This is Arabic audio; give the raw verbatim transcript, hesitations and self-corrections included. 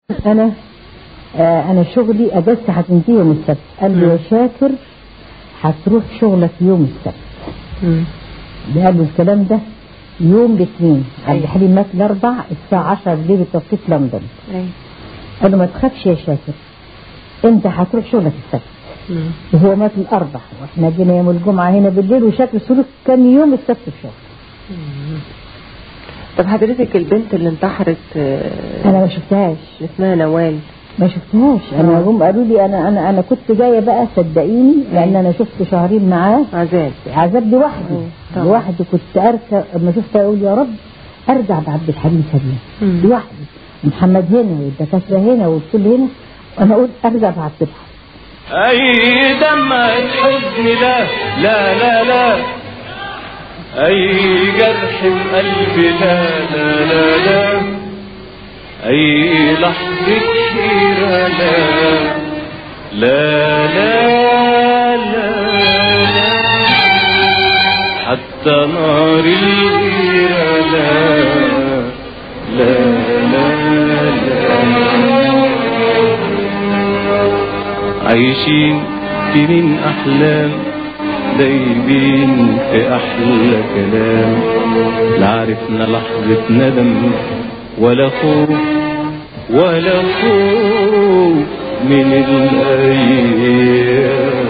انا آه انا شغلي اجازتي هتنتهي يوم السبت. قال لي يا شاكر هتروح شغلك يوم السبت. امم قال له الكلام ده يوم الاثنين. عبد الحليم مات الاربع الساعه عشرة بالليل بتوقيت لندن. ايوه قال له ما تخافش يا شاكر، انت هتروح شغلك السبت. امم وهو مات الاربع واحنا جينا يوم الجمعه هنا بالليل، وشاكر سلوك كان يوم السبت في الشغل. طب حضرتك البنت اللي انتحرت انا ما شفتهاش، اسمها نوال، ما شفتهاش. انا هم قالوا لي انا انا انا كنت جايه بقى صدقيني، لان انا شفت شهرين معاه عذاب عذاب لوحدي لوحدي. كنت اركب لما شفت اقول يا رب ارجع بعبد الحليم سليم لوحدي، محمد هنا والدكاتره هنا والكل هنا، وانا اقول ارجع بعبد الحليم. اي دمعة حزن لا لا لا لا، اي جرح بقلبي لا لا لا لا، اي لحظة حيرة لا لا لا لا لا، حتى نار الغيرة لا لا لا لا. عايشين سنين احلام دايبين في احلى كلام، لا عرفنا لحظة ندم ولا خوف ولا خوف من الايام.